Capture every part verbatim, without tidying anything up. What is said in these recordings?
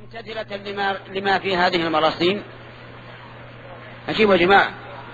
ممتثلة لما, لما في هذه المراسيم؟ أجيبوا يا جماعة.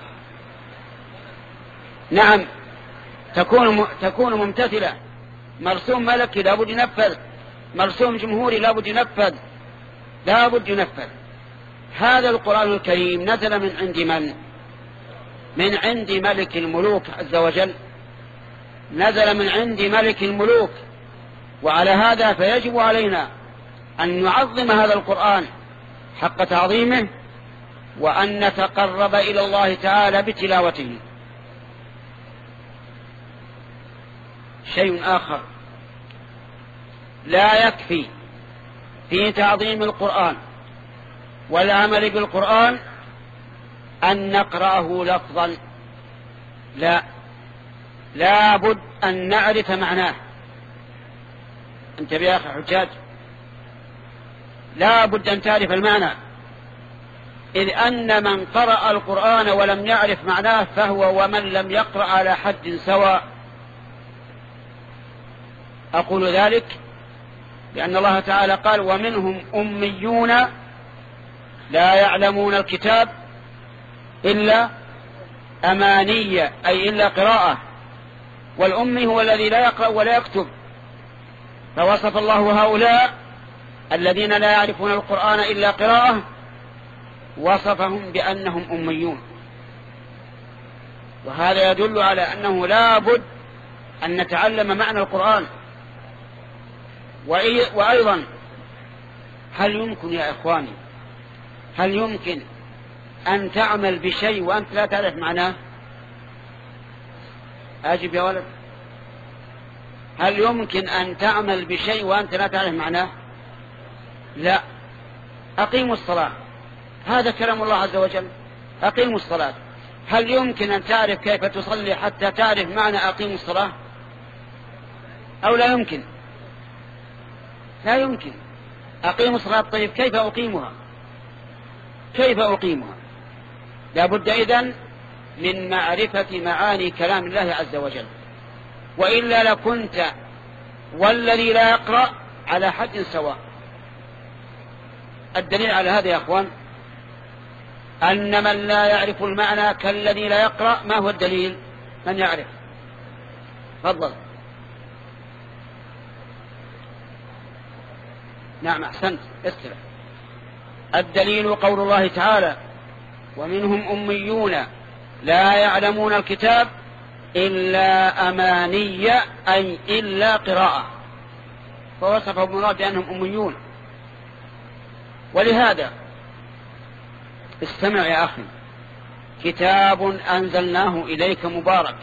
نعم، تكون تكون ممتثلة. مرسوم ملكي لابد ينفذ، مرسوم جمهوري لابد ينفذ، لابد ينفذ. هذا القرآن الكريم نزل من عند من؟ من عند ملك الملوك عز وجل، نزل من عند ملك الملوك. وعلى هذا فيجب علينا أن نعظم هذا القرآن حق تعظيمه، وأن نتقرب إلى الله تعالى بتلاوته. شيء آخر، لا يكفي في تعظيم القرآن والعمل بالقرآن أن نقرأه لفظا، لا، لا بد أن نعرف معناه. انتبه يا أخي حجاج، لا بد أن تعرف المعنى، إذ أن من قرأ القرآن ولم يعرف معناه فهو ومن لم يقرأ على حد سواء. أقول ذلك لأن الله تعالى قال: ومنهم أميون لا يعلمون الكتاب إلا أمانية، أي إلا قراءة. والأمي هو الذي لا يقرأ ولا يكتب. فوصف الله هؤلاء الذين لا يعرفون القرآن إلا قراءة، وصفهم بأنهم أميون. وهذا يدل على أنه لا بد أن نتعلم معنى القرآن. وأيضا هل يمكن يا إخواني، هل يمكن أن تعمل بشيء وأنت لا تعرف معناه؟ أجب يا ولد. هل يمكن أن تعمل بشيء وأنت لا تعرف معناه؟ لا. أقيموا الصلاة، هذا كلام الله عز وجل، أقيموا الصلاة. هل يمكن أن تعرف كيف تصلي حتى تعرف معنى أقيموا الصلاة؟ أو لا يمكن؟ لا يمكن. أقيموا الصلاة، طيب كيف أقيمها؟ كيف أقيمها؟ لا بد إذن من معرفة معاني كلام الله عز وجل، وإلا لكنت والذي لا يقرأ على حد سواء. الدليل على هذا يا أخوان أن من لا يعرف المعنى كالذي لا يقرأ. ما هو الدليل؟ من يعرف؟ تفضل. نعم أحسنت، استرح. الدليل قول الله تعالى: ومنهم أميون لا يعلمون الكتاب إلا أماني، أي إلا قراءة. فوصفهم الله بأنهم أميون. ولهذا استمع يا أخي: كتاب أنزلناه إليك مبارك.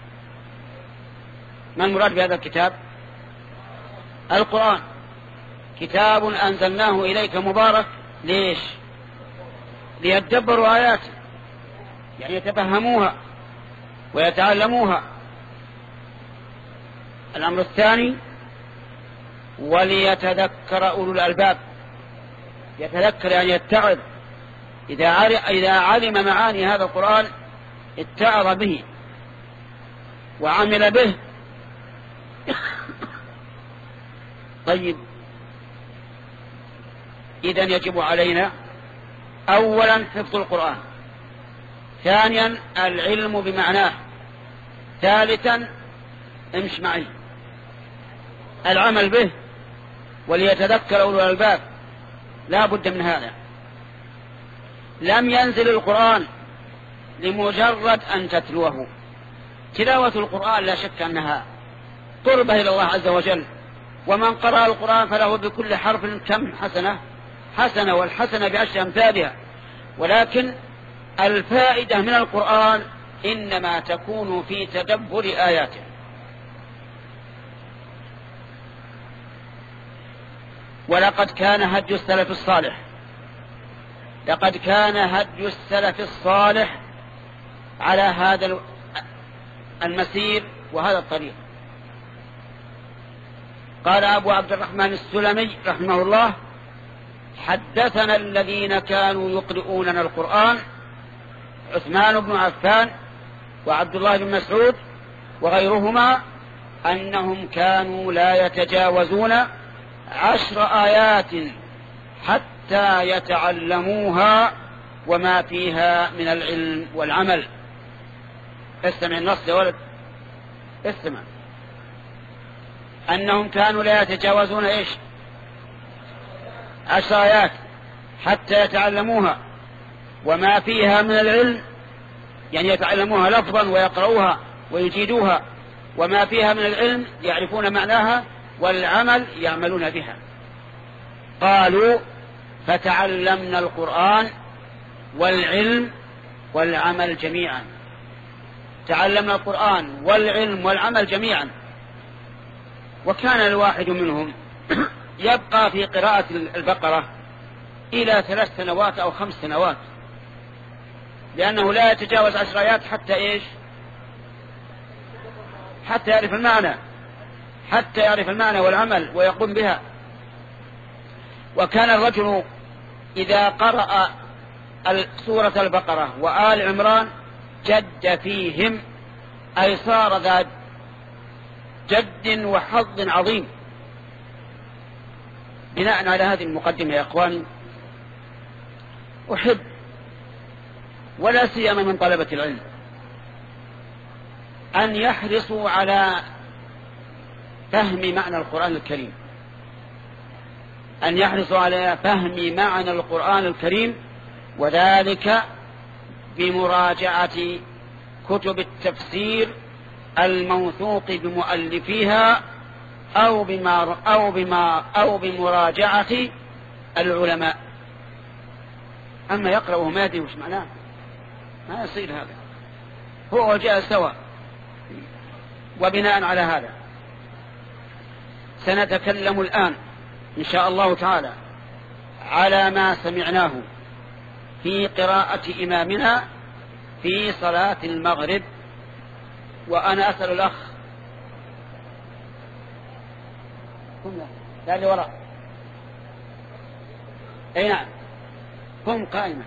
ما المراد بهذا الكتاب؟ القرآن. كتاب أنزلناه إليك مبارك، ليش؟ ليتدبروا آياته، يعني يتفهموها ويتعلموها. الأمر الثاني: وليتذكر أولو الألباب. يتذكر يعني يتعظ. إذا علم معاني هذا القرآن اتعظ به وعمل به. طيب، إذن يجب علينا أولا حفظ القرآن، ثانيا العلم بمعناه، ثالثا امش معي العمل به. وليتذكر أولو الألباب، لا بد من هذا. لم ينزل القرآن لمجرد أن تتلوه. تلاوة القرآن لا شك أنها قربة إلى الله عز وجل، ومن قرأ القرآن فله بكل حرف كم حسنة؟ حسنة، والحسنة بعشر أمثالها. ولكن الفائدة من القرآن إنما تكون في تدبر آياته. ولقد كان هدي السلف الصالح، لقد كان هدي السلف الصالح على هذا المسير وهذا الطريق. قال أبو عبد الرحمن السلمي رحمه الله: حدثنا الذين كانوا يقرؤوننا القرآن عثمان بن عفان وعبد الله بن مسعود وغيرهما أنهم كانوا لا يتجاوزون عشر آيات حتى يتعلموها وما فيها من العلم والعمل. استمع النص يا ولد، استمع. أنهم كانوا لا يتجاوزون إيش؟ عشر آيات حتى يتعلموها وما فيها من العلم، يعني يتعلموها لفظا ويقرؤوها ويجيدوها، وما فيها من العلم يعرفون معناها، والعمل يعملون بها. قالوا فتعلمنا القرآن والعلم والعمل جميعا. تعلمنا القرآن والعلم والعمل جميعا. وكان الواحد منهم يبقى في قراءة البقرة إلى ثلاث سنوات أو خمس سنوات، لأنه لا يتجاوز عشر آيات حتى إيش؟ حتى يعرف المعنى، حتى يعرف المعنى والعمل ويقوم بها. وكان الرجل إذا قرأ سورة البقرة وآل عمران جد فيهم، أي صار ذا جد وحظ عظيم. بناء على هذه المقدمة يا أخواني، أحب ولا سيما من طلبة العلم أن يحرصوا على فهم معنى القرآن الكريم، أن يحرصوا على فهم معنى القرآن الكريم، وذلك بمراجعة كتب التفسير الموثوق بمؤلفيها أو بما أو بما أو بمراجعة العلماء. أما يقرأ وما يدري وش معناه ما يصير هذا، هو وجاء سوا. وبناء على هذا سنتكلم الآن إن شاء الله تعالى على ما سمعناه في قراءة إمامنا في صلاة المغرب. وأنا أسأل الأخ لا اللي وراء، أي نعم، قم قائما.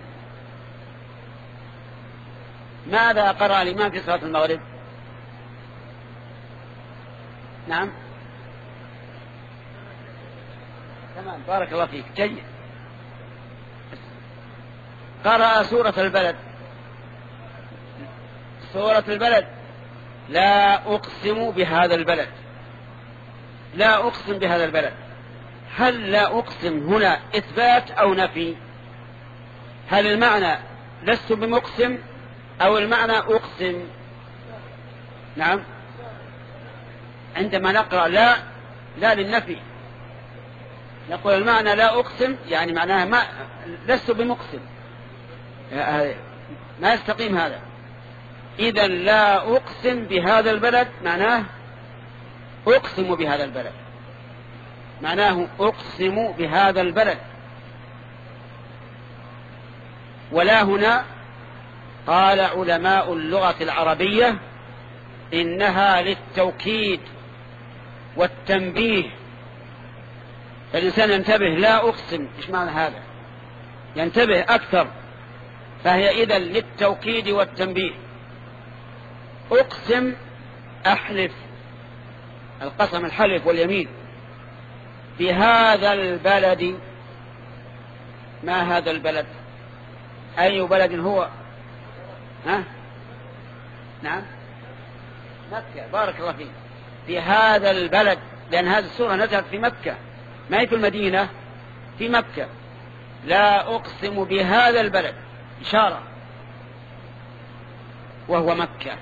ماذا قرأ الإمام في صلاة المغرب؟ نعم تمام، بارك الله فيك، جيد. قرأ سورة البلد. سورة البلد، لا أقسم بهذا البلد. لا أقسم بهذا البلد. هل لا أقسم هنا إثبات أو نفي؟ هل المعنى لست بمقسم أو المعنى أقسم؟ نعم، عندما نقرأ لا لا للنفي نقول المعنى لا أقسم، يعني معناها ما لست بمقسم، ما يستقيم هذا. إذا لا أقسم بهذا البلد معناه أقسم بهذا البلد، معناه أقسم بهذا البلد. ولا هنا قال علماء اللغة العربية إنها للتوكيد والتنبيه، فالإنسان ينتبه. لا أقسم إيش معنى هذا؟ ينتبه أكثر، فهي إذن للتوكيد والتنبيه. أقسم أحلف، القسم الحلف واليمين. بهذا البلد، ما هذا البلد؟ أي بلد هو؟ ها؟ نعم مكة، بارك الله فيك. في هذا البلد، لأن هذه السورة نزلت في مكة، ما هي في المدينة، في مكة. لا أقسم بهذا البلد إشارة، وهو مكة.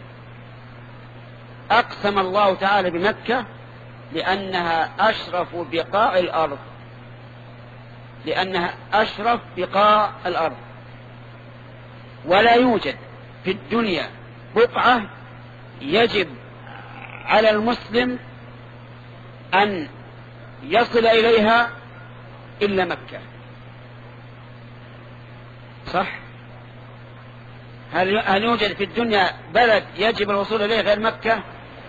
أقسم الله تعالى بمكة لأنها أشرف بقاع الأرض، لأنها أشرف بقاع الأرض. ولا يوجد في الدنيا بقعة يجب على المسلم أن يصل إليها إلا مكة. صح؟ هل هل يوجد في الدنيا بلد يجب الوصول إليه غير مكة؟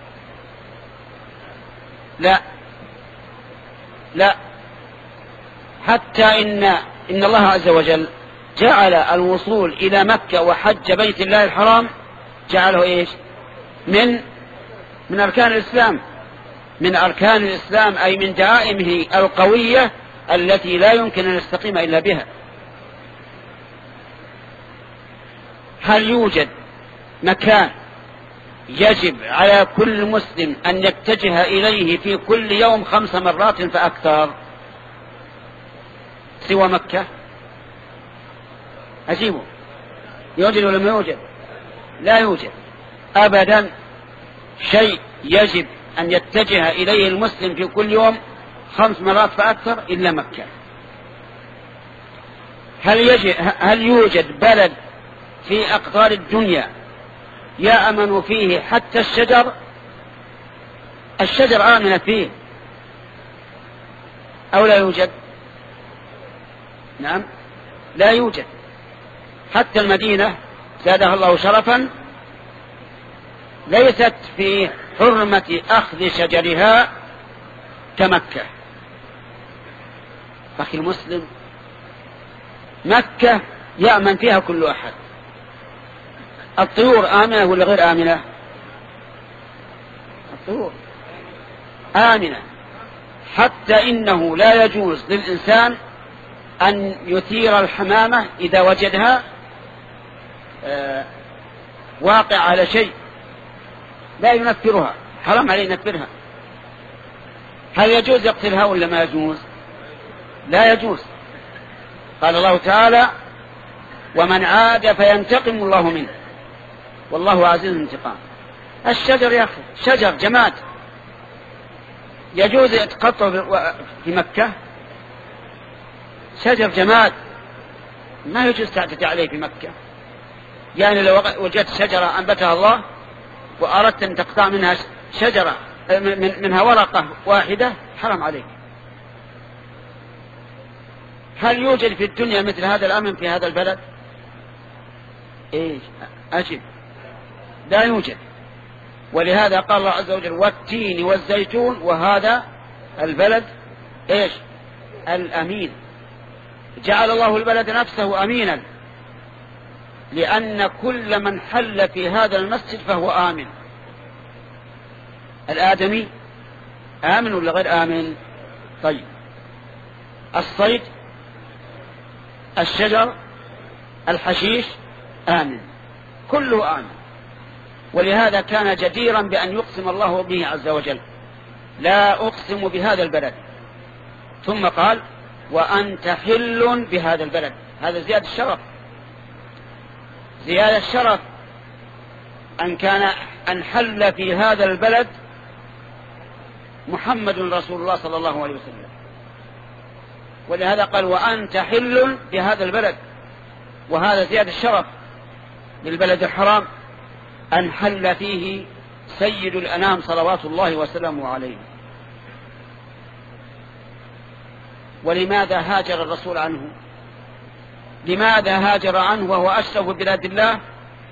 لا لا، حتى إن إن الله عز وجل جعل الوصول إلى مكة وحج بيت الله الحرام جعله إيش؟ من من أركان الإسلام، من أركان الإسلام، أي من دعائمه القوية التي لا يمكن أن نستقيم إلا بها. هل يوجد مكان يجب على كل مسلم أن يتجه إليه في كل يوم خمس مرات فأكثر سوى مكة؟ أجيبه، يوجد ولا ما يوجد؟ لا يوجد أبدا شيء يجب أن يتجه إليه المسلم في كل يوم خمس مرات فأكثر إلا مكة. هل, يجب هل يوجد بلد في أقطار الدنيا يأمن فيه حتى الشجر؟ الشجر آمن فيه أو لا يوجد؟ نعم لا يوجد. حتى المدينة زادها الله شرفا ليست في حرمة أخذ شجرها كمكة. أخي المسلم، مكة يأمن فيها كل أحد. الطيور آمنة ولا غير آمنة؟ الطيور آمنة، حتى إنه لا يجوز للإنسان أن يثير الحمامة إذا وجدها آه واقع على شيء، لا ينفرها، حرام عليه ينفرها. هل يجوز يقتلها ولا ما يجوز؟ لا يجوز. قال الله تعالى: ومن عاد فينتقم الله منه والله عزيز انتقام. الشجر يا أخي شجر جماد يجوز يتقطع في مكة؟ شجر جماد ما يجوز تعتدي عليه في مكة. يعني لو وجدت شجرة أنبتها الله وأردت أن تقطع منها شجرة منها ورقة واحدة حرام عليك. هل يوجد في الدنيا مثل هذا الأمن في هذا البلد؟ إيش أجب، لا يوجد. ولهذا قال الله عز وجل: والتين والزيتون وهذا البلد إيش الأمين. جعل الله البلد نفسه أمينا، لأن كل من حل في هذا المسجد فهو آمن. الآدمي آمن ولا غير آمن؟ طيب، الصيد، الشجر، الحشيش آمن، كله آمن. ولهذا كان جديرا بأن يقسم الله به عز وجل: لا أقسم بهذا البلد. ثم قال: وأنت حل بهذا البلد. هذا زيادة الشرف، زيادة الشرف أن كان أن حل في هذا البلد محمد رسول الله صلى الله عليه وسلم. ولهذا قال: وأنت حل بهذا البلد. وهذا زيادة الشرف للبلد الحرام أن حل فيه سيد الأنام صلوات الله وسلامه عليه. ولماذا هاجر الرسول عنه؟ لماذا هاجر عنه وهو أشرف بلاد الله،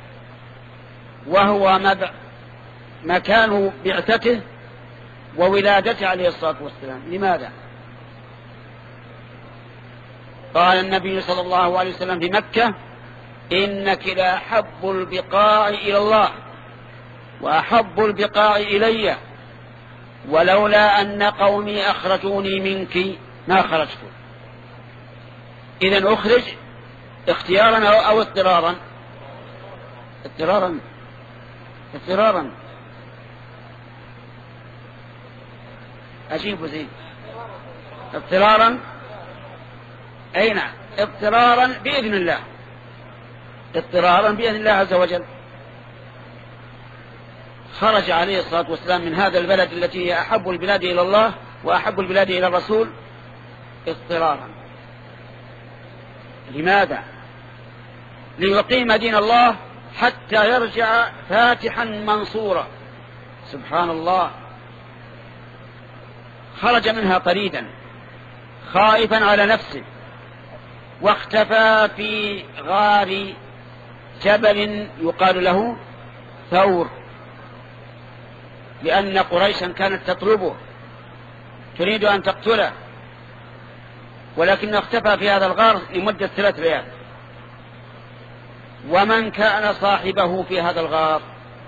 وهو مكان بعثته وولادته عليه الصلاة والسلام؟ لماذا؟ قال النبي صلى الله عليه وسلم في مكة: إنك لأحب البقاع إلى الله وأحب البقاع إلي، ولولا أن قومي أخرجوني منك ما خرجت. إذن أخرج اختيارا أو اضطرارا؟ اضطرارا اضطرارا أجيب زين اضطرارا. أي نعم، اضطرارا بإذن الله، اضطرارا بإذن الله عز وجل. خرج عليه الصلاة والسلام من هذا البلد التي هي أحب البلاد إلى الله وأحب البلاد إلى الرسول اضطرارا. لماذا؟ ليقيم دين الله حتى يرجع فاتحا منصورا. سبحان الله. خرج منها طريدا خائفا على نفسه، واختفى في غار جبل يقال له ثور، لأن قريشا كانت تطلبه تريد أن تقتله، ولكنه اختفى في هذا الغار لمدة ثلاث ليال. ومن كان صاحبه في هذا الغار؟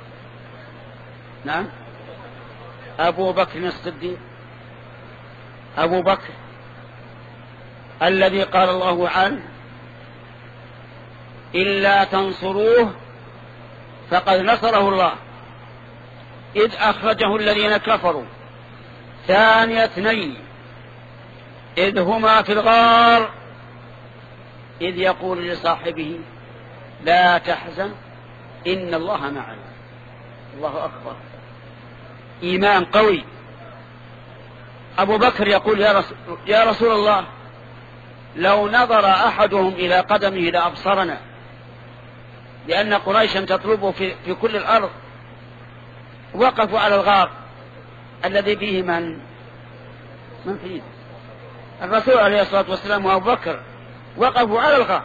نعم، أبو بكر الصديق. أبو بكر الذي قال الله عنه إلا تنصروه فقد نصره الله إذ أخرجه الذين كفروا ثاني اثنين إذ هما في الغار إذ يقول لصاحبه لا تحزن إن الله معنا. الله أكبر، إيمان قوي. أبو بكر يقول يا رسول, يا رسول الله لو نظر أحدهم إلى قدمه لأبصرنا، لأن قريشا تطلبه في, في كل الأرض. وقفوا على الغار الذي فيه من من فيه الرسول عليه الصلاة والسلام وأبو بكر، وقفوا على الغار.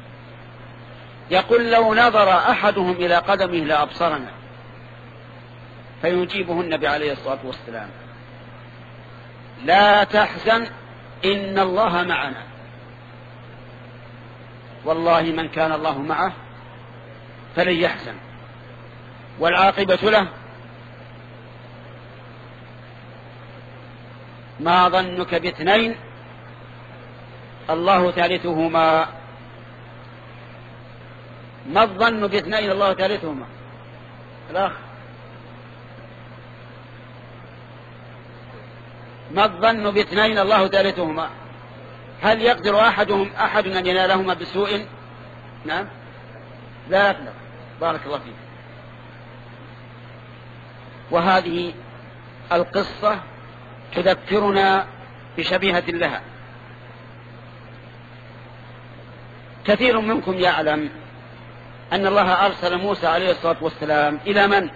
يقول لو نظر أحدهم إلى قدمه لأبصرنا، فيجيبه النبي عليه الصلاة والسلام لا تحزن إن الله معنا. والله من كان الله معه فلن يحزن، والعاقبة له. ما ظنك باثنين الله ثالثهما. ما الظن باثنين الله ثالثهما؟ الأخ، ما الظن باثنين الله ثالثهما؟ هل يقدر أحدهم أحد أن ينالهما بسوء؟ نعم، لا يقدر. بارك الله فيك. وهذه القصة تذكرنا بشبيهة لها. كثير منكم يعلم أن الله أرسل موسى عليه الصلاة والسلام إلى من؟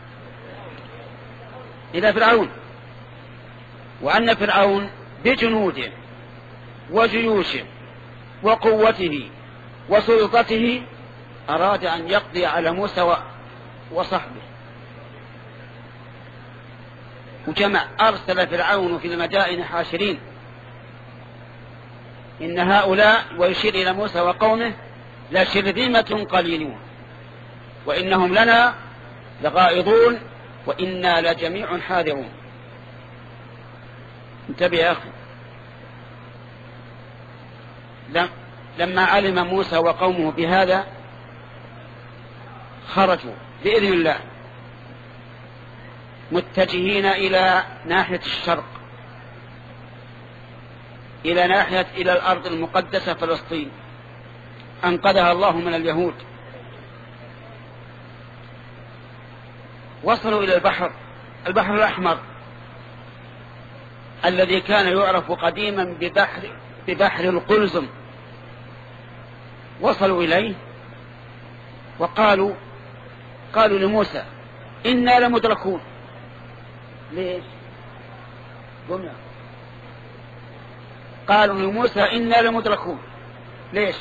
إلى فرعون، وأن فرعون بجنوده وجيوشه وقوته وسلطته أراد أن يقضي على موسى وصحبه. وجمع أرسل فرعون في المدائن حاشرين إن هؤلاء، ويشير إلى موسى وقومه، لشرذمة قليلون وإنهم لنا لغائضون وإنا لجميع حاذرون. انتبه يا أخي. لما علم موسى وقومه بهذا خرجوا بإذن الله متجهين إلى ناحية الشرق، إلى ناحية إلى الأرض المقدسة فلسطين، أنقذها الله من اليهود. وصلوا إلى البحر البحر الأحمر الذي كان يعرف قديما ببحر, ببحر القلزم. وصلوا إليه وقالوا قالوا لموسى إنا لمدركون. ليش؟ قمنا. قالوا لموسى إنا لمدركون. ليش؟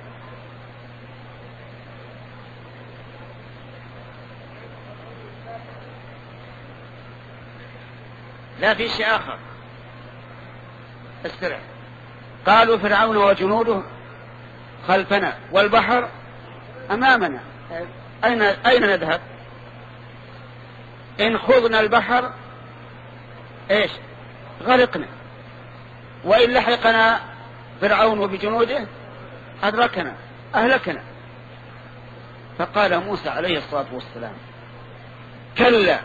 لا في شيء آخر. استرع. قالوا فرعون وجنوده خلفنا والبحر أمامنا، أين أين نذهب؟ إن خضنا البحر إيش؟ غرقنا، وإن لحقنا فرعون بجنوده أدركنا أهلكنا. فقال موسى عليه الصلاة والسلام كلا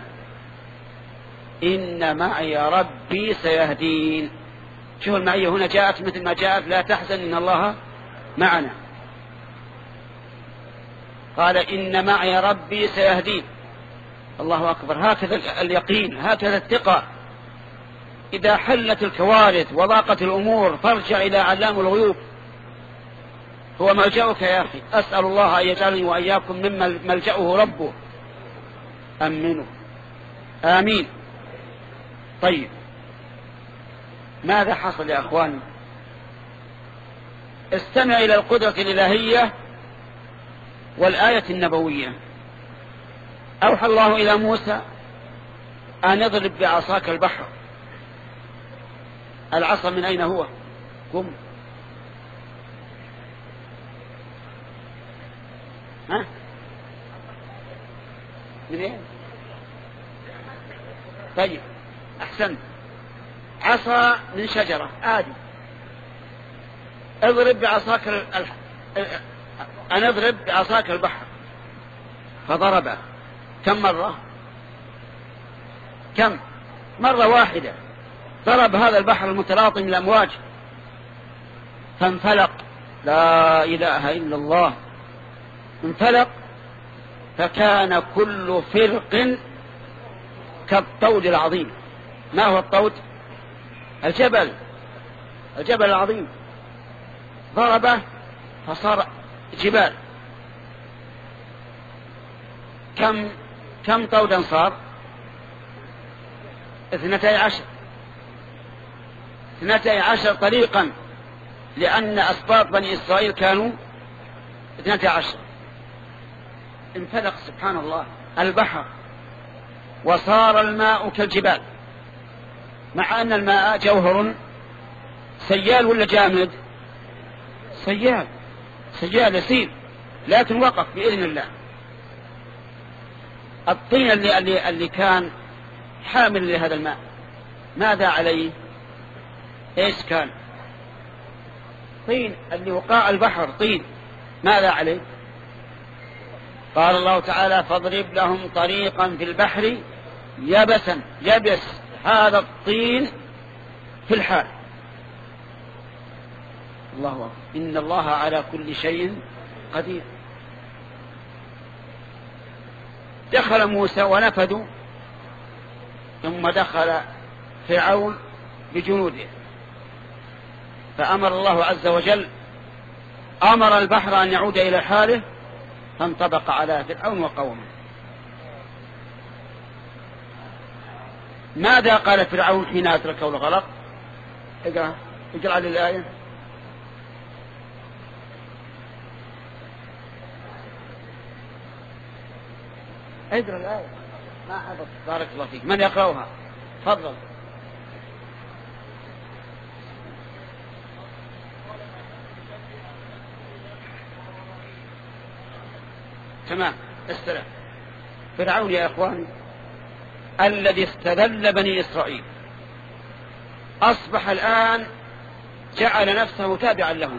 إن معي ربي سيهدين. شوف المعية هنا جاءت مثل ما جاءت لا تحزن إن الله معنا. قال إن معي ربي سيهدين. الله أكبر. هكذا اليقين، هكذا الثقة. إذا حلت الكوارث وضاقت الأمور فارجع إلى علام الغيوب، هو ملجأك يا أخي. أسأل الله أن يجعلني وإياكم ممن ملجأه ربه. أمنوا آمين. طيب، ماذا حصل يا أخواني؟ استمع إلى القدرة الإلهية والآية النبوية. أوحى الله إلى موسى أن يضرب بعصاك البحر. العصا من أين هو؟ قم. ها؟ من أين؟ طيب أحسنت. عصا من شجرة عادي. اضرب بعصاك ال... أن اضرب بعصاك البحر، فضربه كم مرة؟ كم مرة واحدة ضرب هذا البحر المتلاطم الأمواج فانفلق. لا إله إلا الله. انفلق فكان كل فرق كالطود العظيم. ما هو الطود؟ الجبل، الجبل العظيم. ضربه فصار جبال. كم كم طودا صار؟ اثنتي عشر اثنتي عشر طريقا، لأن أسباط بني إسرائيل كانوا اثنتي عشر. انفلق سبحان الله البحر وصار الماء كالجبال، مع أن الماء جوهر سيال ولا جامد؟ سيال، سيال يسير، لكن وقف بإذن الله. الطين اللي, اللي, اللي كان حامل لهذا الماء ماذا عليه؟ ايش كان؟ طين. اللي وقاع البحر طين، ماذا عليه؟ قال الله تعالى فاضرب لهم طريقا في البحر يبسا. يبس هذا الطين في الحال. الله أكبر. إن الله على كل شيء قدير. دخل موسى ونفذوا، ثم دخل فرعون بجنوده، فأمر الله عز وجل أمر البحر أن يعود إلى حاله، فانطبق على فرعون وقومه. ماذا قال فرعون حين أدركه الغرق؟ اقرأ اقرأ للآية. اقرأ الآية. ما حفظ. بارك الله فيك. من يقرأها؟ تفضل. تمام. استلم. فرعون يا إخواني الذي استذل بني إسرائيل أصبح الآن جعل نفسه تابعا لهم.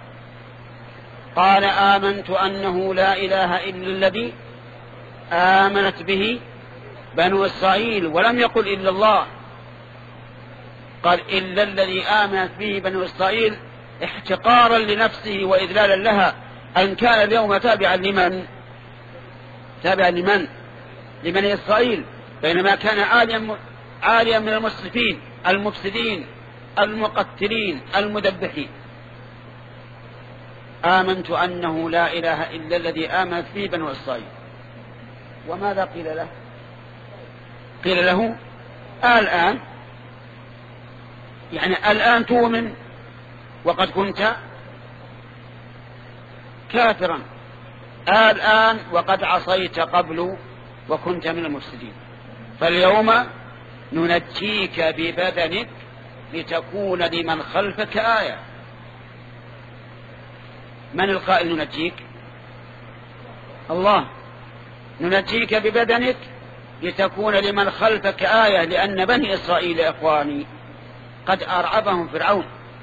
قال آمنت أنه لا إله إلا الذي آمنت به بنو إسرائيل، ولم يقل إلا الله، قال إلا الذي آمنت به بنو إسرائيل احتقارا لنفسه وإذلالا لها، أن كان اليوم تابعا لمن؟ تابعا لمن؟ لبني إسرائيل، بينما كان عاليا عاليا من المسرفين المفسدين المقتلين المذبحين. آمنت أنه لا إله إلا الذي آمنت به بنو إسرائيل. وماذا قيل له؟ قيل له الآن، يعني الآن تؤمن وقد كنت كافرا، الآن وقد عصيت قبل وكنت من المفسدين، فاليوم ننجيك ببدنك لتكون لمن خلفك آية. من القائل ننجيك؟ الله. ننجيك ببدنك لتكون لمن خلفك آية، لأن بني إسرائيل يا إخواني قد أرعبهم فرعون،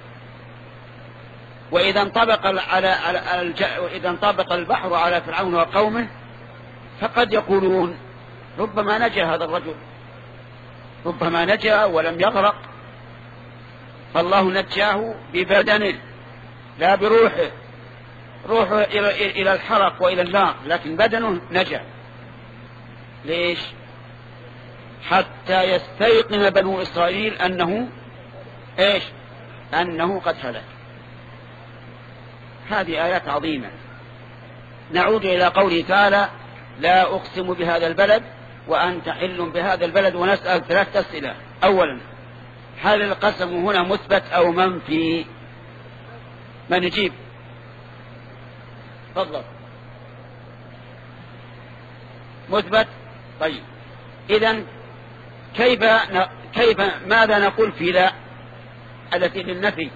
وإذا انطبق على على وإذا انطبق البحر على فرعون وقومه فقد يقولون ربما نجا هذا الرجل، ربما نجا ولم يغرق، فالله نجاه ببدنه لا بروحه. روحه إلى الحرق وإلى النار، لكن بدنه نجا. ليش؟ حتى يستيقن بنو إسرائيل أنه إيش؟ أنه قد هلك. هذه آيات عظيمة. نعود إلى قوله تعالى لا أقسم بهذا البلد وأنت حل بهذا البلد، ونسأل ثلاث أسئلة. أولا، هل القسم هنا مثبت أو منفي؟ من يجيب؟ تفضل. مثبت. طيب إذن كيف ن... كيف ماذا نقول في لا التي للنفي؟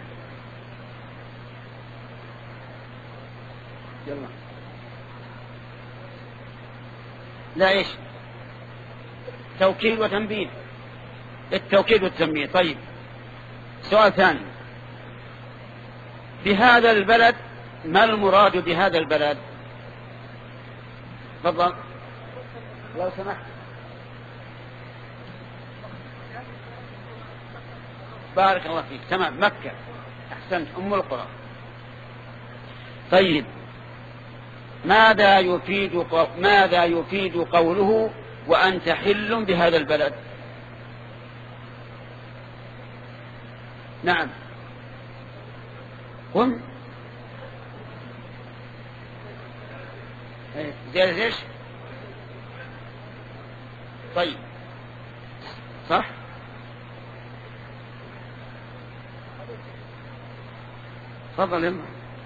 يلا. لا إيش؟ توكيد وتنبيه. التوكيد والتنبيه. طيب سؤال ثاني، بهذا البلد، ما المراد بهذا البلد؟ تفضل لو سمحت. بارك الله فيك. تمام، مكة. أحسنت، أم القرى. طيب، ماذا يفيد ماذا يفيد قوله وأنت حل بهذا البلد؟ نعم، قم. زيادة ايش؟ طيب، صح. تفضل يا.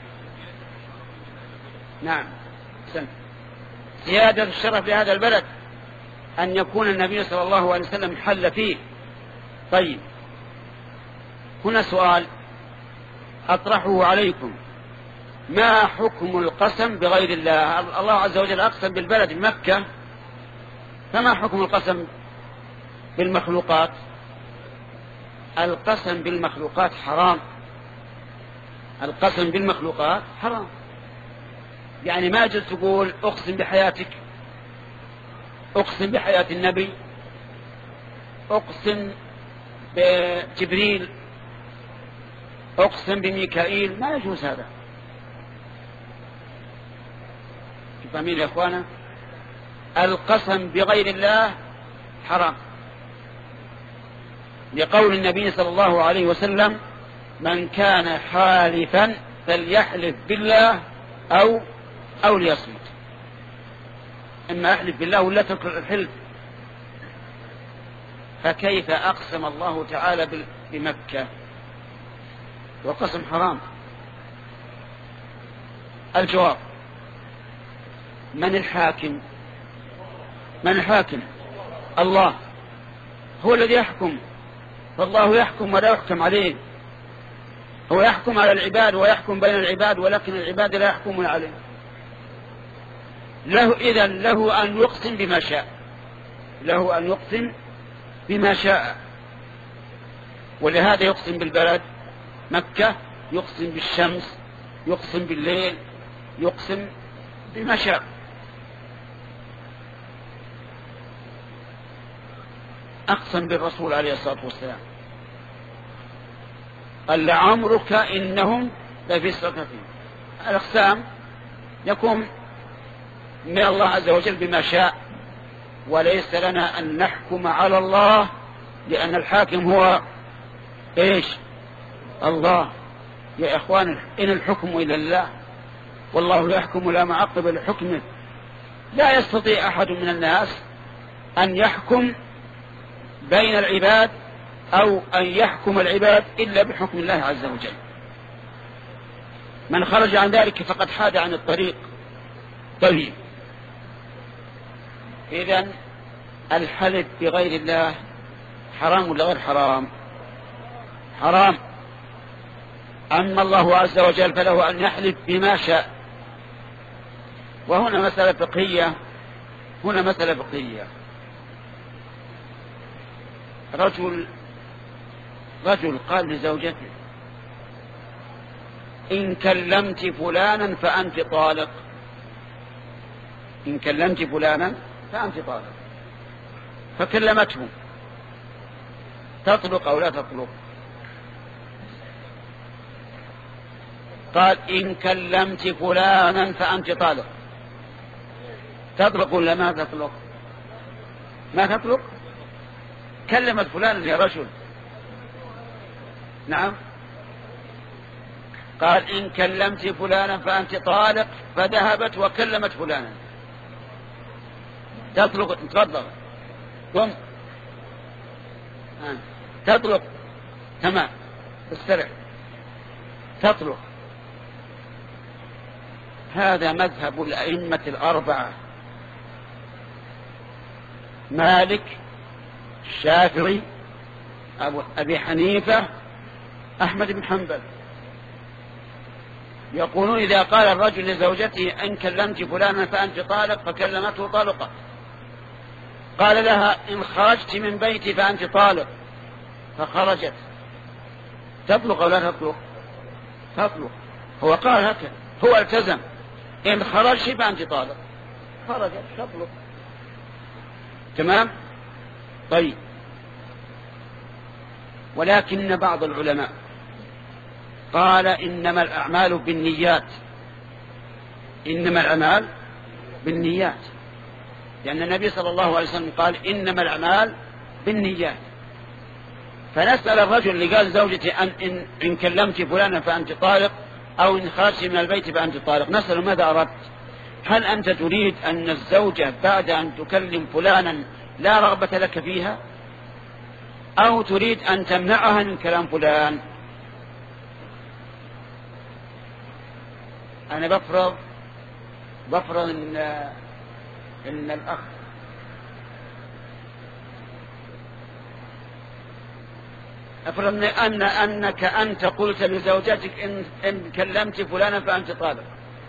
نعم، سن. زيادة الشرف لهذا البلد أن يكون النبي صلى الله عليه وسلم حل فيه. طيب، هنا سؤال أطرحه عليكم: ما حكم القسم بغير الله؟ الله عز وجل أقسم بالبلد مكة، فما حكم القسم بالمخلوقات؟ القسم بالمخلوقات حرام. القسم بالمخلوقات حرام، يعني ما يجوز تقول أقسم بحياتك، أقسم بحياة النبي، أقسم بجبريل، أقسم بميكائيل، ما يجوز هذا. فاهمين يا إخوانا؟ القسم بغير الله حرام، لقول النبي صلى الله عليه وسلم: من كان حالفا فليحلف بالله أو أو ليصمت. إما أحلف بالله ولا تكرر الحلف. فكيف أقسم الله تعالى بمكة وقسم حرام؟ الجواب: من الحاكم؟ من الحاكم؟ الله هو الذي يحكم، فالله يحكم ولا يحكم عليه. هو يحكم على العباد ويحكم بين العباد، ولكن العباد لا يحكمون عليه. له إذن له أن يقسم بما شاء، له أن يقسم بما شاء. ولهذا يقسم بالبلد مكة، يقسم بالشمس، يقسم بالليل، يقسم بما شاء. أقسم بالرسول عليه الصلاة والسلام، قال: لعمرك إنهم لفي سكرتهم. الأقسام يكون من الله عز وجل بما شاء، وليس لنا أن نحكم على الله، لأن الحاكم هو إيش؟ الله. يا إخوان، إن الحكم إلى الله، والله يحكم لا معقب لحكمه. لا يستطيع أحد من الناس أن يحكم بين العباد أو أن يحكم العباد إلا بحكم الله عز وجل. من خرج عن ذلك فقد حاد عن الطريق. طيب، إذن الحلف بغير الله حرام ولا غير حرام؟ حرام. أما الله عز وجل فله أن يحلف بما شاء. وهنا مسألة فقهية، هنا مسألة فقهية. رجل رجل قال لزوجته: إن كلمت فلانا فأنت طالق. إن كلمت فلانا فأنت طالق. فكلمته، تطلق أو لا تطلق؟ قال: إن كلمت فلانا فأنت طالق. تطلق ولا ما تطلق؟ ما تطلق. كلمت فلانا يا رجل. نعم. قال: إن كلمت فلانا فأنت طالق، فذهبت وكلمت فلانا. تطلق. تفضل قم. آه. تطلق. تمام، استرح. تطلق. هذا مذهب الأئمة الأربعة: مالك، الشافعي، أبي حنيفة، أحمد بن حنبل. يقولون إذا قال الرجل لزوجته: إن كلمت فلانا فأنت طالق، فكلمته طلقة، قال لها: إن خرجت من بيتي فأنت طالق، فخرجت. تطلق أو لا تطلق؟ تطلق. هو قال هكذا، هو التزم، إن خرج فأنت طالق، خرج تطلق. تمام. طيب، ولكن بعض العلماء قال إنما الأعمال بالنيات، إنما الأعمال بالنيات، لأن النبي صلى الله عليه وسلم قال إنما الأعمال بالنيات. فنسأل الرجل اللي قال زوجتي أن إن, إن كلمت فلانا فأنت طالق، أو إن خرجت من البيت فأنت طالق، نسأل ماذا أردت؟ هل أنت تريد أن الزوجة بعد أن تكلم فلانا لا رغبة لك فيها، أو تريد أن تمنعها من كلام فلان؟ أنا بفرض بفرض إن, إن الأخ أفرض أن أنك أنت قلت لزوجتك إن, إن كلمت فلانا فأنت طالق،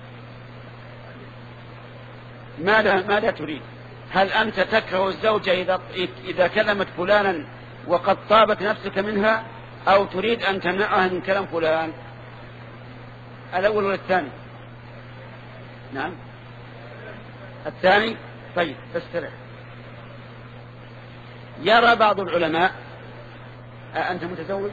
ماذا ماذا تريد؟ هل أنت تكره الزوجة إذا إذا كلمت فلانا وقد طابت نفسك منها، أو تريد أن تمنعها من كلام فلان؟ الأول ولا الثاني؟ نعم الثاني. طيب استرح. يرى بعض العلماء، أنت متزوج؟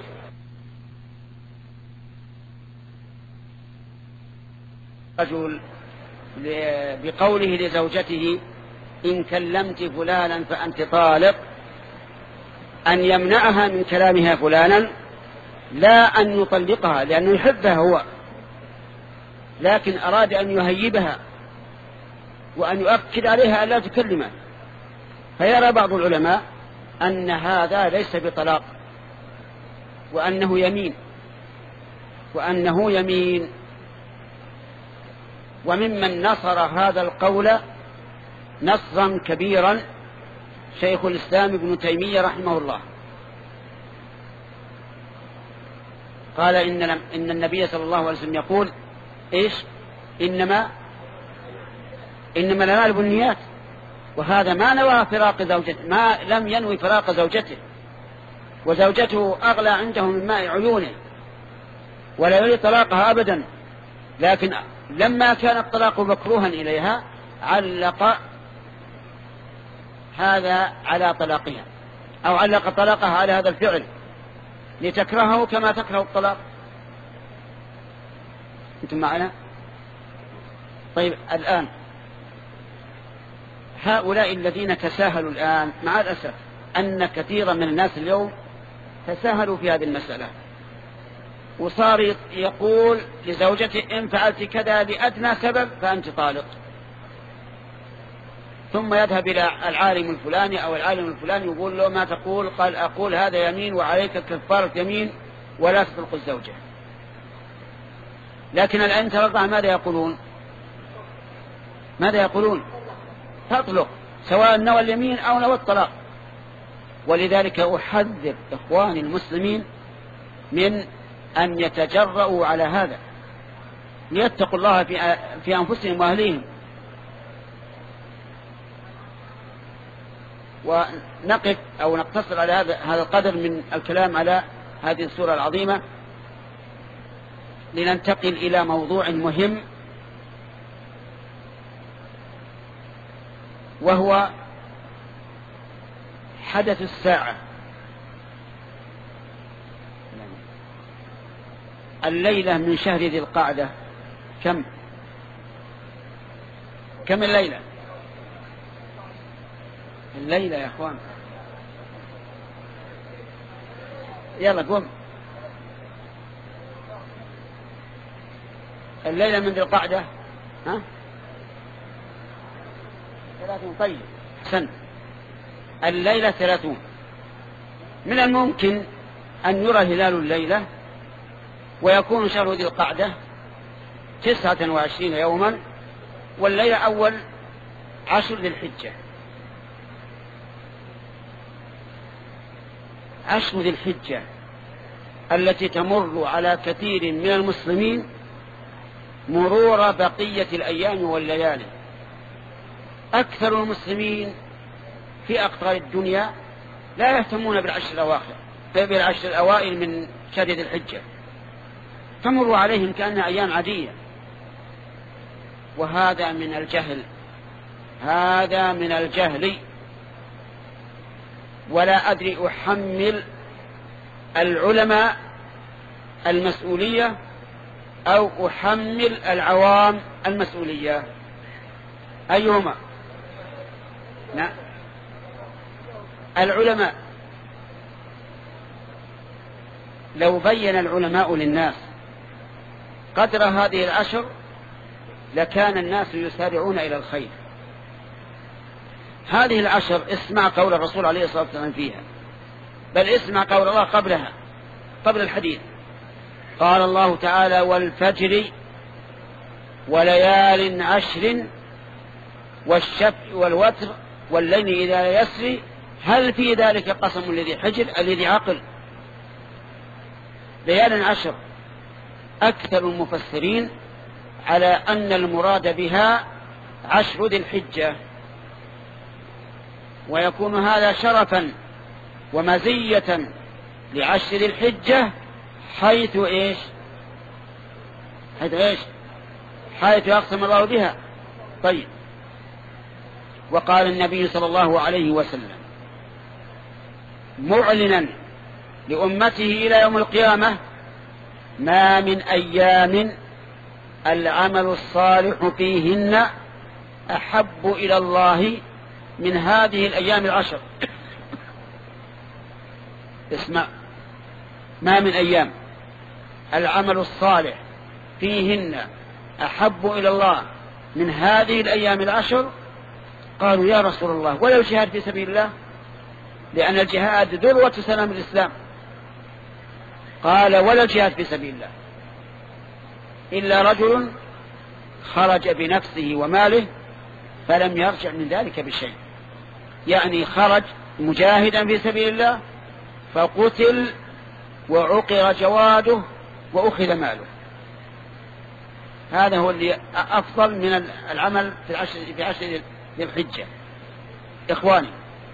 رجل بقوله لزوجته إن كلمت فلانا فأنت طالق، أن يمنعها من كلامها فلانا، لا أن يطلقها لأنه يحبها هو، لكن أراد أن يهيبها وأن يؤكد عليها أن لا تكلمه. فيرى بعض العلماء أن هذا ليس بطلاق، وأنه يمين وأنه يمين وممن نصر هذا القول نصرا كبيرا شيخ الإسلام ابن تيمية رحمه الله. قال إن, إن النبي صلى الله عليه وسلم يقول إيش؟ إنما إنما الأعمال بالنيات، وهذا ما نوى فراق زوجته، ما لم ينوي فراق زوجته، وزوجته أغلى عنده من ماء عيونه، ولا يريد طلاقها أبدا، لكن لما كان الطلاق مكروها إليها علق هذا على طلاقها، أو علق طلاقها على هذا الفعل لتكرهه كما تكره الطلاق. أنتم معنا؟ طيب، الآن هؤلاء الذين تساهلوا الآن، مع الأسف أن كثيرا من الناس اليوم تساهلوا في هذه المسألة، وصار يقول لزوجته إن فعلت كذا لأدنى سبب فأنت طالق، ثم يذهب إلى العالم الفلاني أو العالم الفلاني يقول له ما تقول؟ قال أقول هذا يمين وعليك كفارة يمين ولا تطلق الزوجة. لكن الآن ترى ماذا يقولون؟ ماذا يقولون؟ تطلق سواء نوى اليمين أو نوى الطلاق. ولذلك أحذر إخواني المسلمين من أن يتجرؤوا على هذا، ليتقوا الله في في أنفسهم وأهليهم. ونقف أو نقتصر على هذا هذا القدر من الكلام على هذه السورة العظيمة، لننتقل إلى موضوع مهم، وهو حدث الساعة. الليلة من شهر ذي القعدة كم؟ كم الليلة؟ الليلة يا أخوان، يلا قوم. الليلة من ذي القعدة ها؟ ثلاثون. طيب سنة الليلة ثلاثون. من الممكن أن يرى هلال الليلة ويكون شهر ذي القعدة تسعة وعشرين يوما، والليلة أول عشر ذي الحجة. عشر ذي الحجة التي تمر على كثير من المسلمين مرور بقية الأيام والليالي. أكثر المسلمين في أقطار الدنيا لا يهتمون بالعشر الأواخر، بالعشر الأوائل من شهر ذي الحجة، تمر عليهم كأنها أيام عادية. وهذا من الجهل، هذا من الجهل. ولا أدري أحمل العلماء المسؤولية أو أحمل العوام المسؤولية، أيهما؟ نعم، العلماء. لو بين العلماء للناس قدر هذه العشر لكان الناس يسارعون إلى الخير. هذه العشر اسمع قول الرسول عليه الصلاة والسلام فيها، بل اسمع قول الله قبلها، قبل الحديث. قال الله تعالى: والفجر وليال عشر والشفع والوتر والليل إذا يسري هل في ذلك قسم لذي حجر الذي عقل. ليال عشر أكثر المفسرين على أن المراد بها عشر ذي الحجة، ويكون هذا شرفا ومزية لعشر ذي الحجة حيث إيش حيث إيش حيث يقسم الله بها. طيب، وقال النبي صلى الله عليه وسلم معلنا لأمته إلى يوم القيامة: ما من أيام العمل الصالح فيهن أحب إلى الله من هذه الأيام العشر. اسمع: ما من أيام العمل الصالح فيهن أحب إلى الله من هذه الأيام العشر. قالوا: يا رسول الله ولا الجهاد في سبيل الله؟ لأن الجهاد ذروة سلام الإسلام. قال: ولا الجهاد في سبيل الله إلا رجل خرج بنفسه وماله فلم يرجع من ذلك بشيء، يعني خرج مجاهدا في سبيل الله فقتل وعقر جواده وأخذ ماله. هذا هو اللي أفضل من العمل في عشر في عشر ذي الحجة. إخواني،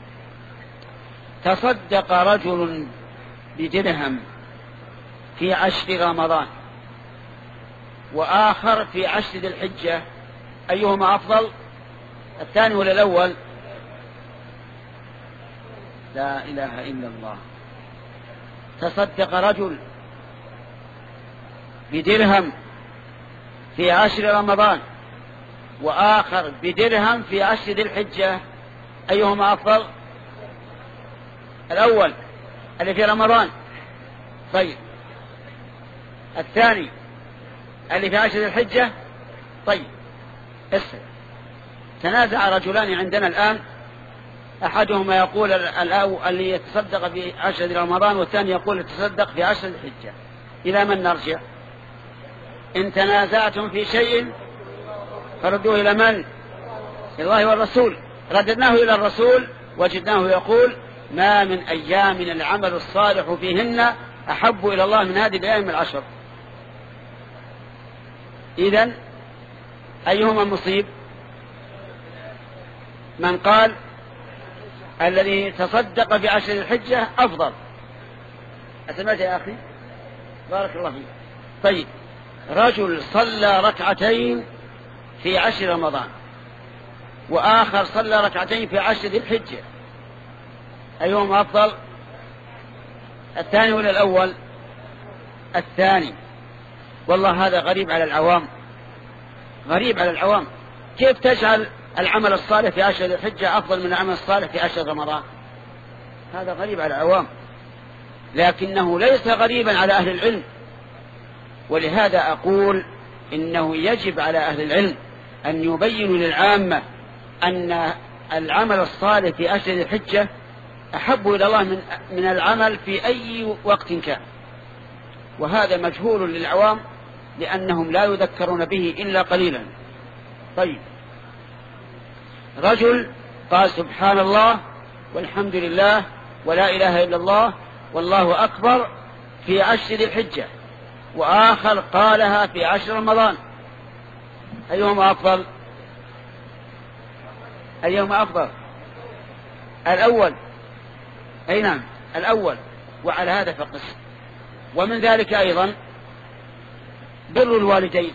تصدق رجل بدرهم في عشر رمضان وآخر في عشر ذي الحجة، أيهما أفضل؟ الثاني ولا الأول؟ لا إله إلا الله. تصدق رجل بدرهم في عشر رمضان وآخر بدرهم في عشر ذي الحجة، أيهما أفضل؟ الأول اللي في رمضان. طيب، الثاني اللي في عشر ذي الحجة. طيب، اسمع، تنازع رجلان عندنا الآن، أحدهما يقول اللي يتصدق في عشر رمضان والثاني يقول يتصدق في عشر الحجة. إلى من نرجع؟ إن تنازعتم في شيء فردوه إلى من؟ إلى الله والرسول. رددناه إلى الرسول وجدناه يقول: ما من أيام العمل الصالح فيهن أحب إلى الله من هذه الأيام العشر. إذن أيهما المصيب؟ من قال الذي تصدق في عشر الحجة أفضل. أسمعت يا أخي؟ بارك الله فيك. طيب، رجل صلى ركعتين في عشر رمضان وآخر صلى ركعتين في عشر ذي الحجة، أيهما أفضل؟ الثاني ولا الأول؟ الثاني. والله هذا غريب على العوام، غريب على العوام. كيف تجعل العمل الصالح في عشر ذي الحجة أفضل من العمل الصالح في عشر رمضان؟ هذا غريب على العوام، لكنه ليس غريبا على أهل العلم. ولهذا أقول إنه يجب على أهل العلم أن يبينوا للعامة أن العمل الصالح في عشر ذي الحجة أحب إلى الله من, من العمل في أي وقت كان. وهذا مجهول للعوام لأنهم لا يذكرون به إلا قليلا. طيب، رجل قال سبحان الله والحمد لله ولا إله إلا الله والله أكبر في عشر ذي الحجة، وآخر قالها في عشر رمضان، أيهما أفضل؟ أيهما أفضل؟ الأول. أي نعم، الأول. وعلى هذا فقس. ومن ذلك أيضا بر الوالدين،